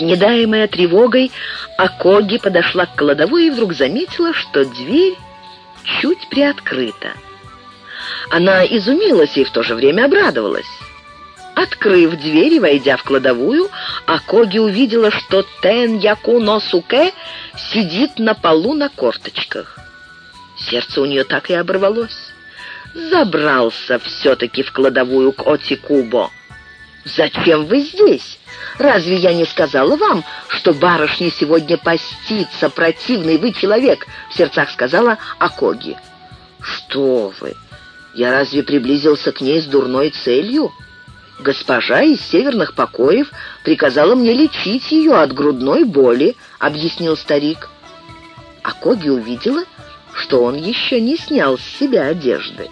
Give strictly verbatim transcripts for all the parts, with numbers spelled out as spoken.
Снедаемая тревогой, Акоги подошла к кладовой и вдруг заметила, что дверь чуть приоткрыта. Она изумилась и в то же время обрадовалась. Открыв дверь и войдя в кладовую, Акоги увидела, что Тен-Яку но Суке сидит на полу на корточках. Сердце у нее так и оборвалось. Забрался все-таки в кладовую к Отикубо. «Зачем вы здесь? Разве я не сказала вам, что барышня сегодня постится, противный вы человек?» — в сердцах сказала Акоги. «Что вы? Я разве приблизился к ней с дурной целью? Госпожа из северных покоев приказала мне лечить ее от грудной боли», — объяснил старик. Акоги увидела, что он еще не снял с себя одежды.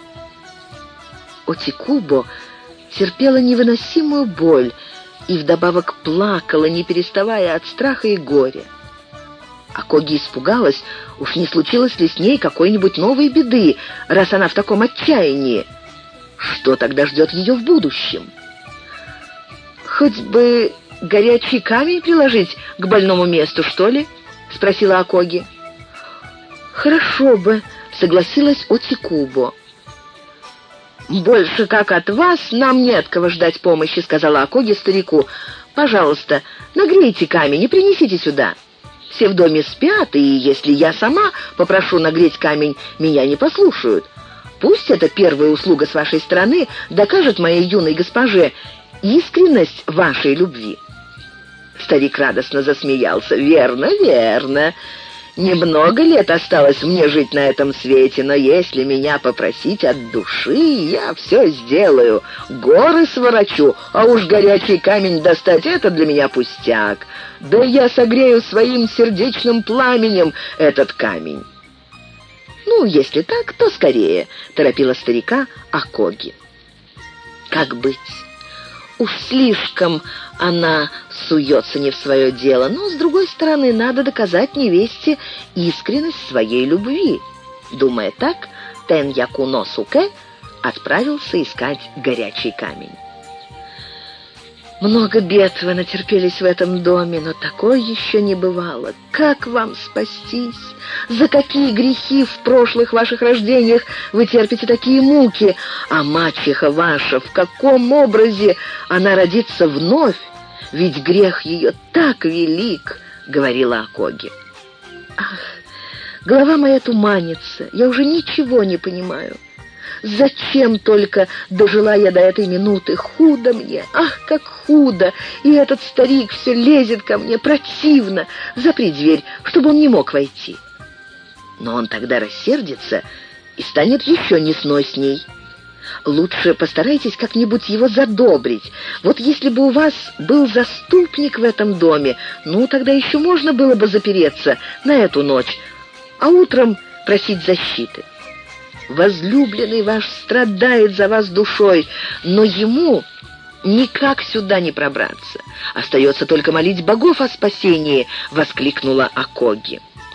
Отикубо терпела невыносимую боль и вдобавок плакала, не переставая от страха и горя. Акоги испугалась, уж не случилось ли с ней какой-нибудь новой беды, раз она в таком отчаянии. Что тогда ждет ее в будущем? «Хоть бы горячий камень приложить к больному месту, что ли?» — спросила Акоги. «Хорошо бы», — согласилась Отикубо. «Больше как от вас нам не от кого ждать помощи», — сказала Акоги старику. «Пожалуйста, нагрейте камень и принесите сюда. Все в доме спят, и если я сама попрошу нагреть камень, меня не послушают. Пусть эта первая услуга с вашей стороны докажет моей юной госпоже искренность вашей любви». Старик радостно засмеялся. «Верно, верно. Немного лет осталось мне жить на этом свете, но если меня попросить от души, я все сделаю. Горы сворочу, а уж горячий камень достать — это для меня пустяк. Да я согрею своим сердечным пламенем этот камень». «Ну, если так, то скорее», — торопила старика Акоги. «Как быть? Уж слишком она суется не в свое дело, но, с другой стороны, надо доказать невесте искренность своей любви». Думая так, Тен-Яку но Суке отправился искать горячий камень. «Много бед вы натерпелись в этом доме, но такое еще не бывало. Как вам спастись? За какие грехи в прошлых ваших рождениях вы терпите такие муки? А мачеха ваша, в каком образе она родится вновь? Ведь грех ее так велик», — говорила Акоги. «Ах, голова моя туманится, я уже ничего не понимаю. Зачем только дожила я до этой минуты? Худо мне, ах, как худо! И этот старик все лезет ко мне, противно. Запри дверь, чтобы он не мог войти». Но он тогда рассердится и станет еще несносней. Лучше постарайтесь как-нибудь его задобрить. Вот если бы у вас был заступник в этом доме, ну, тогда еще можно было бы запереться на эту ночь, а утром просить защиты. Возлюбленный ваш страдает за вас душой, но ему никак сюда не пробраться. Остается только молить богов о спасении», — воскликнула Акоги.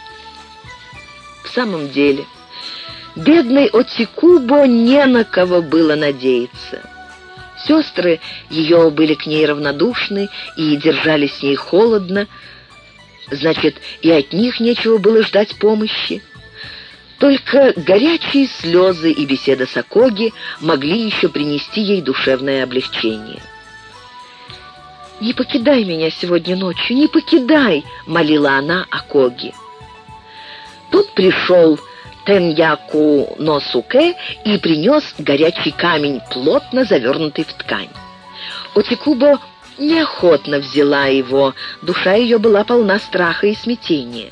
В самом деле, бедной Отикубо не на кого было надеяться. Сестры ее были к ней равнодушны и держались с ней холодно. Значит, и от них нечего было ждать помощи. Только горячие слезы и беседа с Акоги могли еще принести ей душевное облегчение. «Не покидай меня сегодня ночью, не покидай!» — молила она Акоги. Тут пришел Тен-Яку но Суке и принес горячий камень, плотно завернутый в ткань. Отикубо неохотно взяла его, душа ее была полна страха и смятения.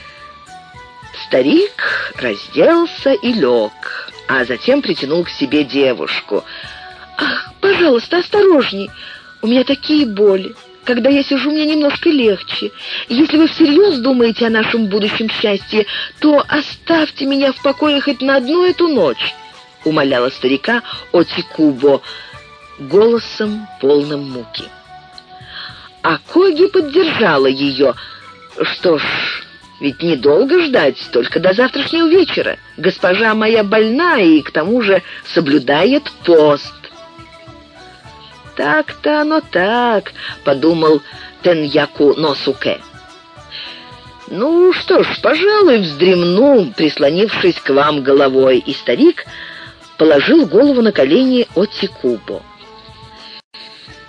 Старик разделся и лег, а затем притянул к себе девушку. «Ах, пожалуйста, осторожней! У меня такие боли. Когда я сижу, мне немножко легче. Если вы всерьез думаете о нашем будущем счастье, то оставьте меня в покое хоть на одну эту ночь», — умоляла старика Отикубо голосом, полным муки. Акоги поддержала ее. «Что ж, ведь недолго ждать, только до завтрашнего вечера. Госпожа моя больна и к тому же соблюдает пост». «Так-то оно так», — подумал Теньяку Носуке. «Ну что ж, пожалуй, вздремну, прислонившись к вам головой», и старик положил голову на колени Оцикубо.